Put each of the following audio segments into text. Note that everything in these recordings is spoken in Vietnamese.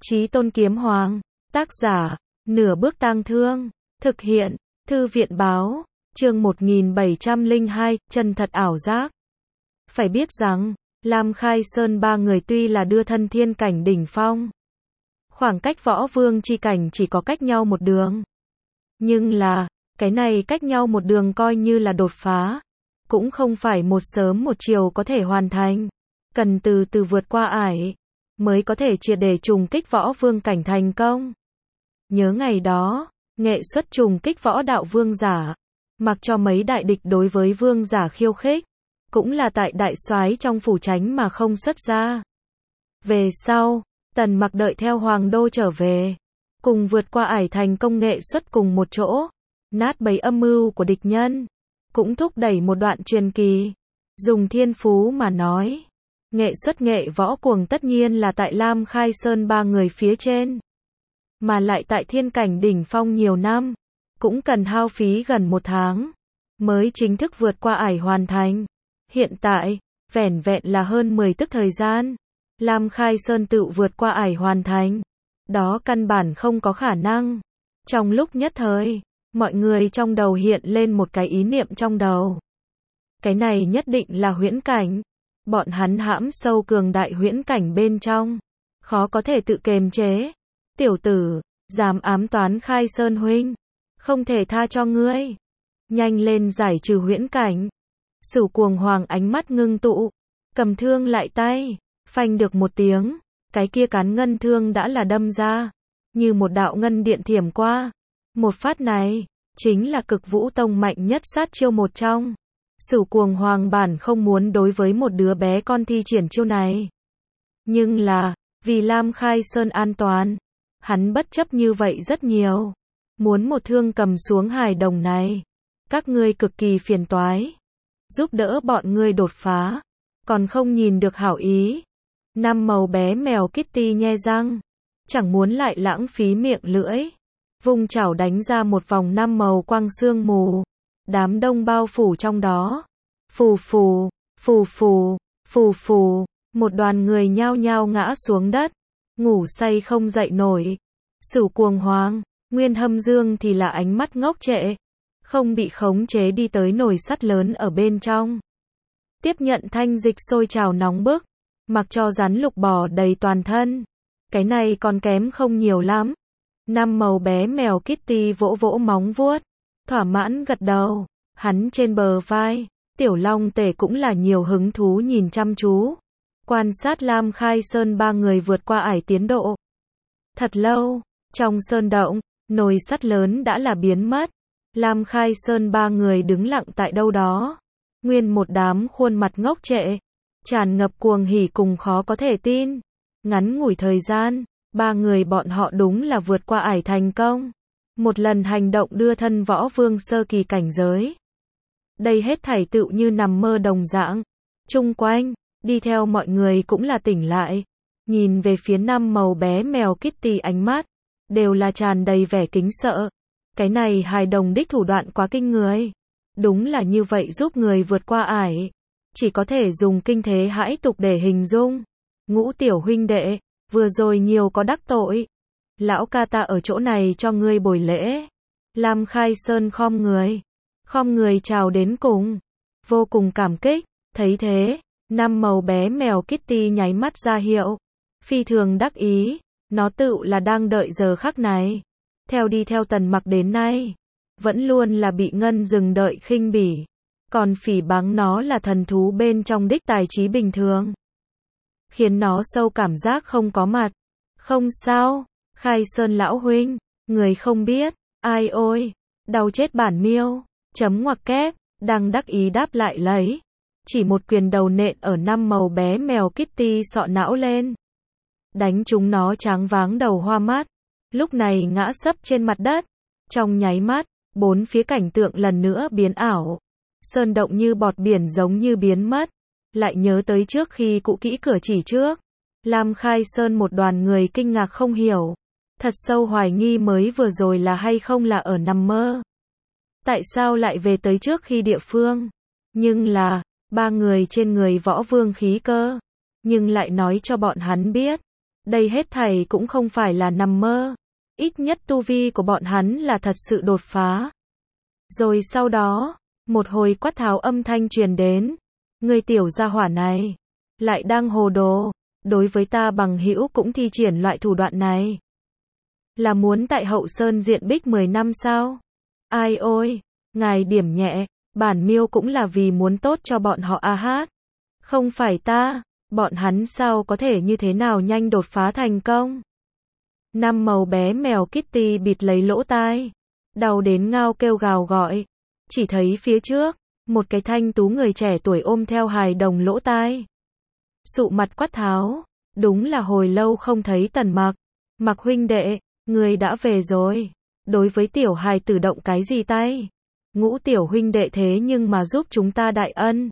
Chí Tôn Kiếm Hoàng, tác giả, Nửa Bước Tang Thương, thực hiện, Thư viện Báo, chương 1702, chân thật ảo giác. Phải biết rằng, Lam Khai Sơn ba người tuy là đưa thân thiên cảnh đỉnh phong, khoảng cách võ vương chi cảnh chỉ có cách nhau một đường. Nhưng là, cái này cách nhau một đường coi như là đột phá, cũng không phải một sớm một chiều có thể hoàn thành, cần từ từ vượt qua ải, mới có thể triệt để trùng kích võ vương cảnh thành công. Nhớ ngày đó, nghệ xuất trùng kích võ đạo vương giả, mặc cho mấy đại địch đối với vương giả khiêu khích, cũng là tại đại soái trong phủ tránh mà không xuất ra. Về sau, Tần Mặc đợi theo Hoàng Đô trở về, cùng vượt qua ải thành công nghệ xuất cùng một chỗ, nát bấy âm mưu của địch nhân, cũng thúc đẩy một đoạn truyền kỳ. Dùng thiên phú mà nói, nghệ xuất nghệ võ cuồng tất nhiên là tại Lam Khai Sơn ba người phía trên, mà lại tại thiên cảnh đỉnh phong nhiều năm, cũng cần hao phí gần 1 tháng, mới chính thức vượt qua ải hoàn thành. Hiện tại, vẻn vẹn là hơn 10 tức thời gian, Lam Khai Sơn tự vượt qua ải hoàn thành, đó căn bản không có khả năng. Trong lúc nhất thời, mọi người trong đầu hiện lên một cái ý niệm trong đầu. Cái này nhất định là huyễn cảnh. Bọn hắn hãm sâu cường đại huyễn cảnh bên trong, khó có thể tự kiềm chế. Tiểu tử, dám ám toán Khai Sơn huynh, không thể tha cho ngươi. Nhanh lên giải trừ huyễn cảnh. Sửu Cuồng Hoàng ánh mắt ngưng tụ, cầm thương lại tay, phanh được một tiếng, cái kia cán ngân thương đã là đâm ra, như một đạo ngân điện thiểm qua. Một phát này, chính là Cực Vũ Tông mạnh nhất sát chiêu một trong. Sửu Cuồng Hoàng bản không muốn đối với một đứa bé con thi triển chiêu này. Nhưng là, vì Lam Khai Sơn an toàn, hắn bất chấp như vậy rất nhiều. Muốn một thương cầm xuống hài đồng này. Các ngươi cực kỳ phiền toái. Giúp đỡ bọn ngươi đột phá. Còn không nhìn được hảo ý. Năm màu bé mèo Kitty nhe răng. Chẳng muốn lại lãng phí miệng lưỡi. Vung chảo đánh ra một vòng 5 màu quang sương mù. Đám đông bao phủ trong đó. Phù phù, phù phù, phù phù, một đoàn người nhao nhao ngã xuống đất, ngủ say không dậy nổi. Sửu Cuồng Hoàng, Nguyên Hâm Dương thì là ánh mắt ngốc trệ, không bị khống chế đi tới nồi sắt lớn ở bên trong. Tiếp nhận thanh dịch sôi trào nóng bức, mặc cho rắn lục bò đầy toàn thân. Cái này còn kém không nhiều lắm. 5 màu bé mèo Kitty vỗ vỗ móng vuốt, thỏa mãn gật đầu. Hắn trên bờ vai, Tiểu Long Tể cũng là nhiều hứng thú nhìn chăm chú, quan sát Lam Khai Sơn ba người vượt qua ải tiến độ. Thật lâu, trong sơn động, nồi sắt lớn đã là biến mất. Lam Khai Sơn ba người đứng lặng tại đâu đó, nguyên một đám khuôn mặt ngốc trệ, tràn ngập cuồng hỉ cùng khó có thể tin. Ngắn ngủi thời gian, ba người bọn họ đúng là vượt qua ải thành công. Một lần hành động đưa thân võ vương sơ kỳ cảnh giới. Đây hết thảy tựu như nằm mơ đồng dạng. Chung quanh, đi theo mọi người cũng là tỉnh lại. Nhìn về phía 5 màu bé mèo Kitty ánh mắt, đều là tràn đầy vẻ kính sợ. Cái này hài đồng đích thủ đoạn quá kinh người. Đúng là như vậy giúp người vượt qua ải. Chỉ có thể dùng kinh thế hãi tục để hình dung. Ngũ tiểu huynh đệ, vừa rồi nhiều có đắc tội. Lão ca ta ở chỗ này cho ngươi bồi lễ. Lam Khai Sơn khom người chào đến cùng, vô cùng cảm kích. Thấy thế, 5 màu bé mèo Kitty nháy mắt ra hiệu, phi thường đắc ý, nó tựu là đang đợi giờ khắc này. Đi theo Tần Mặc đến nay, vẫn luôn là bị ngân rừng đợi khinh bỉ, còn phỉ báng nó là thần thú bên trong đích tài trí bình thường, khiến nó sâu cảm giác không có mặt. Không sao, Khai Sơn lão huynh, người không biết, ai ôi, đau chết bản miêu, chấm ngoặc kép, đang đắc ý đáp lại lấy. Chỉ một quyền đầu nện ở 5 màu bé mèo Kitty sọ não lên. Đánh chúng nó tráng váng đầu hoa mắt, lúc này ngã sấp trên mặt đất. Trong nháy mắt, bốn phía cảnh tượng lần nữa biến ảo. Sơn động như bọt biển giống như biến mất. Lại nhớ tới trước khi cụ kỹ cửa chỉ trước. Lam Khai Sơn một đoàn người kinh ngạc không hiểu. Thật sâu hoài nghi mới vừa rồi là hay không là ở nằm mơ. Tại sao lại về tới trước khi địa phương? Nhưng là, ba người trên người võ vương khí cơ. Nhưng lại nói cho bọn hắn biết, Đây hết thảy cũng không phải là nằm mơ. Ít nhất tu vi của bọn hắn là thật sự đột phá. Rồi sau đó, một hồi quát tháo âm thanh truyền đến. Người tiểu gia hỏa này, lại đang hồ đồ, đối với ta bằng hữu cũng thi triển loại thủ đoạn này. Là muốn tại Hậu Sơn diện bích 10 năm sao? Ai ôi, ngài điểm nhẹ, bản miêu cũng là vì muốn tốt cho bọn họ a hát. Không phải ta, bọn hắn sao có thể như thế nào nhanh đột phá thành công? Năm màu bé mèo Kitty bịt lấy lỗ tai, đau đến ngao kêu gào gọi. Chỉ thấy phía trước, một cái thanh tú người trẻ tuổi ôm theo hài đồng lỗ tai. Sụ mặt quát tháo, đúng là hồi lâu không thấy Tần Mặc. Mặc huynh đệ, người đã về rồi. Đối với tiểu hài tử động cái gì tay? Ngũ tiểu huynh đệ thế nhưng mà giúp chúng ta đại ân.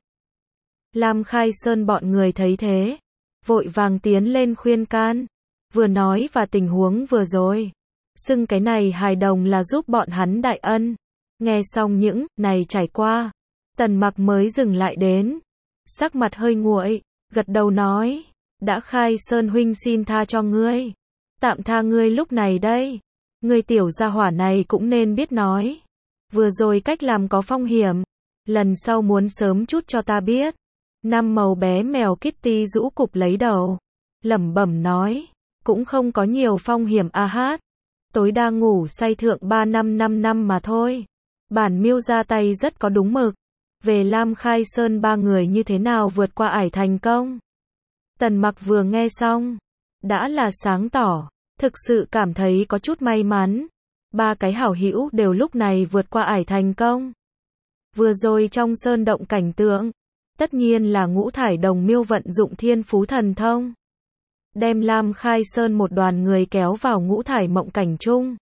Lam Khai Sơn bọn người thấy thế, vội vàng tiến lên khuyên can. Vừa nói và tình huống vừa rồi, xưng cái này hài đồng là giúp bọn hắn đại ân. Nghe xong những này trải qua, Tần Mặc mới dừng lại đến, sắc mặt hơi nguội, gật đầu nói, đã Khai Sơn huynh xin tha cho ngươi, tạm tha ngươi lúc này đây. Ngươi tiểu gia hỏa này cũng nên biết nói, vừa rồi cách làm có phong hiểm, lần sau muốn sớm chút cho ta biết. Năm màu bé mèo Kitty rũ cụp lấy đầu, lẩm bẩm nói, cũng không có nhiều phong hiểm a hát, tối đa ngủ say thượng 3 năm 5 năm mà thôi. Bản miêu ra tay rất có đúng mực. Về Lam Khai Sơn ba người như thế nào vượt qua ải thành công. Tần Mặc vừa nghe xong, đã là sáng tỏ, thực sự cảm thấy có chút may mắn. Ba cái hảo hữu đều lúc này vượt qua ải thành công. Vừa rồi trong sơn động cảnh tượng, tất nhiên là ngũ thải đồng miêu vận dụng thiên phú thần thông, đem Lam Khai Sơn một đoàn người kéo vào ngũ thải mộng cảnh chung.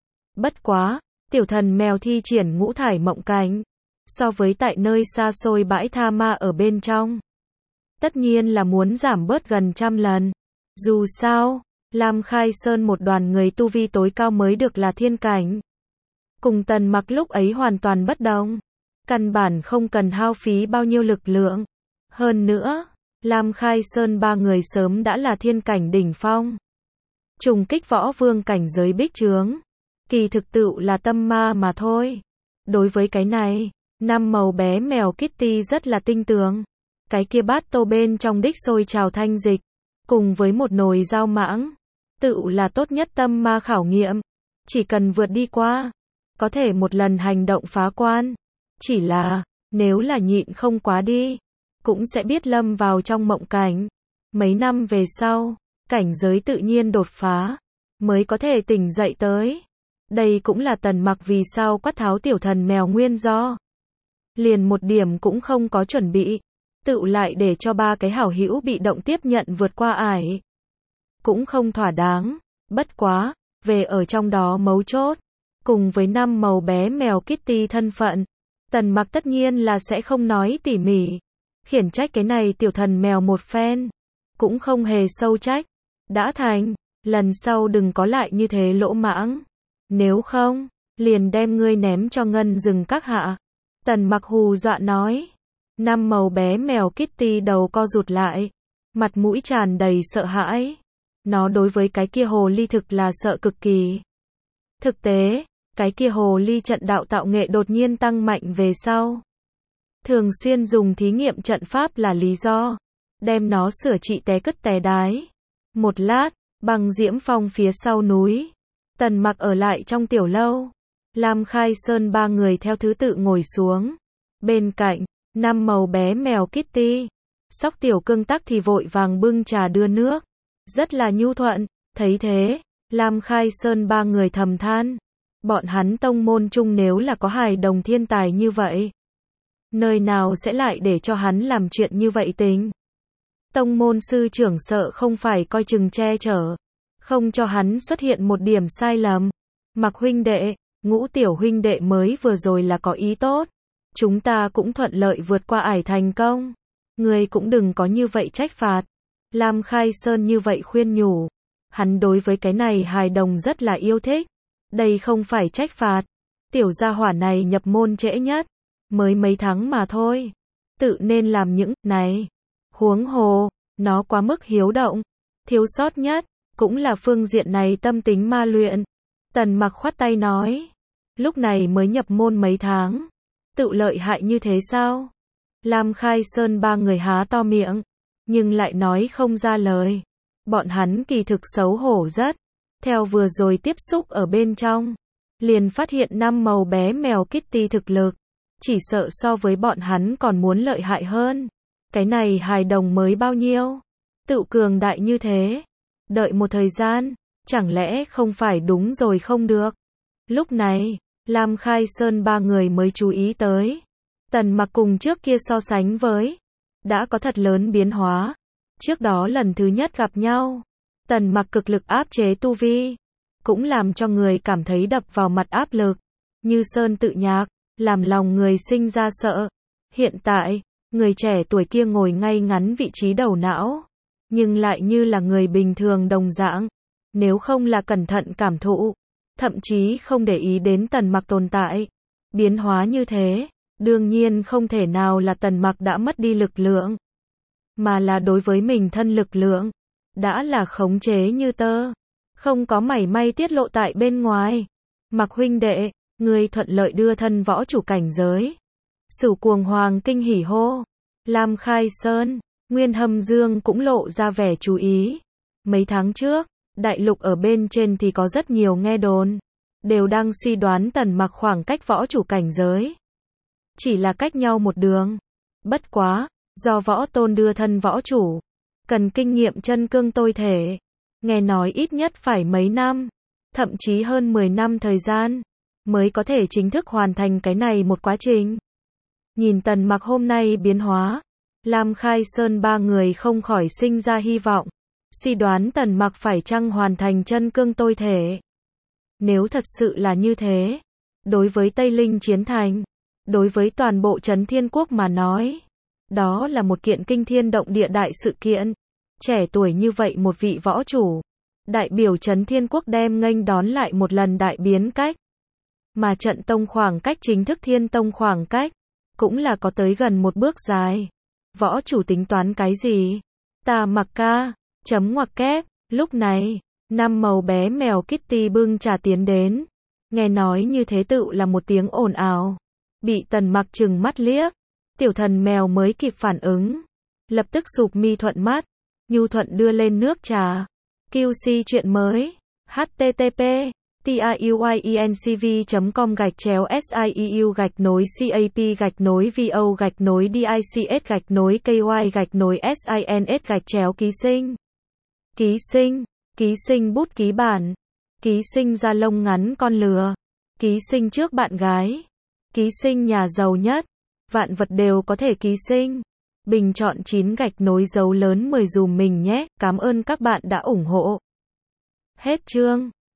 Bất quá, tiểu thần mèo thi triển ngũ thải mộng cảnh, so với tại nơi xa xôi bãi tha ma ở bên trong, tất nhiên là muốn giảm bớt gần trăm lần. Dù sao, Lam Khai Sơn một đoàn người tu vi tối cao mới được là thiên cảnh. Cùng Tần Mặc lúc ấy hoàn toàn bất đồng. Căn bản không cần hao phí bao nhiêu lực lượng. Hơn nữa, Lam Khai Sơn ba người sớm đã là thiên cảnh đỉnh phong. Trùng kích võ vương cảnh giới bích trướng. Kỳ thực tựu là tâm ma mà thôi. Đối với cái này, năm màu bé mèo Kitty rất là tinh tường. Cái kia bát tô bên trong đích sôi trào thanh dịch, cùng với một nồi rau mãng, tựu là tốt nhất tâm ma khảo nghiệm. Chỉ cần vượt đi qua, có thể một lần hành động phá quan. Chỉ là, nếu là nhịn không quá đi, cũng sẽ biết lâm vào trong mộng cảnh. Mấy năm về sau, cảnh giới tự nhiên đột phá, mới có thể tỉnh dậy tới. Đây cũng là Tần Mặc vì sao quát tháo tiểu thần mèo nguyên do. Liền một điểm cũng không có chuẩn bị, tựu lại để cho ba cái hảo hữu bị động tiếp nhận vượt qua ải. Cũng không thỏa đáng, bất quá, về ở trong đó mấu chốt, cùng với năm màu bé mèo Kitty thân phận, Tần Mặc tất nhiên là sẽ không nói tỉ mỉ, khiển trách cái này tiểu thần mèo một phen, cũng không hề sâu trách. Đã thành, lần sau đừng có lại như thế lỗ mãng, nếu không, liền đem ngươi ném cho ngân rừng các hạ. Tần Mặc hù dọa nói. Năm màu bé mèo Kitty đầu co rụt lại, mặt mũi tràn đầy sợ hãi. Nó đối với cái kia hồ ly thực là sợ cực kỳ. Thực tế, cái kia hồ ly trận đạo tạo nghệ đột nhiên tăng mạnh về sau. Thường xuyên dùng thí nghiệm trận pháp là lý do, đem nó sửa trị té cất té đái. Một lát, băng diễm phong phía sau núi, Tần Mặc ở lại trong tiểu lâu. Lam Khai Sơn ba người theo thứ tự ngồi xuống. Bên cạnh, năm màu bé mèo Kitty, Sóc tiểu cưng tắc thì vội vàng bưng trà đưa nước. Rất là nhu thuận, thấy thế, Lam Khai Sơn ba người thầm than. Bọn hắn tông môn chung nếu là có hài đồng thiên tài như vậy, nơi nào sẽ lại để cho hắn làm chuyện như vậy tính. Tông môn sư trưởng sợ không phải coi chừng che chở, không cho hắn xuất hiện một điểm sai lầm. Mặc huynh đệ, Ngũ tiểu huynh đệ mới vừa rồi là có ý tốt. Chúng ta cũng thuận lợi vượt qua ải thành công. Ngươi cũng đừng có như vậy trách phạt. Lam Khai Sơn như vậy khuyên nhủ. Hắn đối với cái này hài đồng rất là yêu thích. Đây không phải trách phạt. Tiểu gia hỏa này nhập môn trễ nhất. Mới mấy tháng mà thôi. Tự nên làm những này. Huống hồ, nó quá mức hiếu động. Thiếu sót nhất, cũng là phương diện này tâm tính ma luyện. Tần Mặc khoát tay nói, lúc này mới nhập môn mấy tháng, tự lợi hại như thế sao? Lam Khai Sơn ba người há to miệng, nhưng lại nói không ra lời. Bọn hắn kỳ thực xấu hổ rất. Theo vừa rồi tiếp xúc ở bên trong, liền phát hiện năm màu bé mèo Kitty thực lực, chỉ sợ so với bọn hắn còn muốn lợi hại hơn. Cái này hài đồng mới bao nhiêu? Tự cường đại như thế. Đợi một thời gian, chẳng lẽ không phải đúng rồi không được? Lúc này, Lam Khai Sơn ba người mới chú ý tới. Tần Mặc cùng trước kia so sánh với, đã có thật lớn biến hóa. Trước đó lần thứ nhất gặp nhau, Tần Mặc cực lực áp chế tu vi, cũng làm cho người cảm thấy đập vào mặt áp lực, như sơn tự nhạc, làm lòng người sinh ra sợ. Hiện tại, người trẻ tuổi kia ngồi ngay ngắn vị trí đầu não, nhưng lại như là người bình thường đồng dạng, nếu không là cẩn thận cảm thụ, thậm chí không để ý đến Tần Mặc tồn tại. Biến hóa như thế, đương nhiên không thể nào là Tần Mặc đã mất đi lực lượng, mà là đối với mình thân lực lượng, đã là khống chế như tơ, không có mảy may tiết lộ tại bên ngoài. Mặc huynh đệ, ngươi thuận lợi đưa thân võ chủ cảnh giới. Sửu Cuồng Hoàng kinh hỉ hô. Lam Khai Sơn, Nguyên Hâm Dương cũng lộ ra vẻ chú ý. Mấy tháng trước, đại lục ở bên trên thì có rất nhiều nghe đồn, đều đang suy đoán Tần Mặc khoảng cách võ chủ cảnh giới, chỉ là cách nhau một đường. Bất quá, do võ tôn đưa thân võ chủ, cần kinh nghiệm chân cương tôi thể, nghe nói ít nhất phải mấy năm, thậm chí hơn 10 năm thời gian, mới có thể chính thức hoàn thành cái này một quá trình. Nhìn Tần Mặc hôm nay biến hóa, Lam Khai Sơn ba người không khỏi sinh ra hy vọng, suy đoán Tần Mặc phải chăng hoàn thành chân cương tôi thể. Nếu thật sự là như thế, đối với Tây Linh Chiến Thành, đối với toàn bộ Trấn Thiên Quốc mà nói, đó là một kiện kinh thiên động địa đại sự kiện. Trẻ tuổi như vậy một vị võ chủ, đại biểu Trấn Thiên Quốc đem nghênh đón lại một lần đại biến cách. Mà trận tông khoảng cách chính thức Thiên Tông khoảng cách, cũng là có tới gần một bước dài. Võ chủ tính toán cái gì? Ta mặc ca, chấm ngoặc kép. Lúc này, năm màu bé mèo Kitty bưng trà tiến đến. Nghe nói như thế tự là một tiếng ồn ào. Bị Tần Mặc trừng mắt liếc. Tiểu thần mèo mới kịp phản ứng, lập tức sụp mi thuận mắt, nhu thuận đưa lên nước trà. QC chuyện mới. http tiuyencv.com/siep-vo-dics-ky-sins Ký sinh bút ký bản. Ký sinh da lông ngắn con lừa. Ký sinh trước bạn gái. Ký sinh nhà giàu nhất. Vạn vật đều có thể ký sinh. Bình chọn 9 gạch nối dấu lớn 10 dùm mình nhé. Cảm ơn các bạn đã ủng hộ. Hết chương.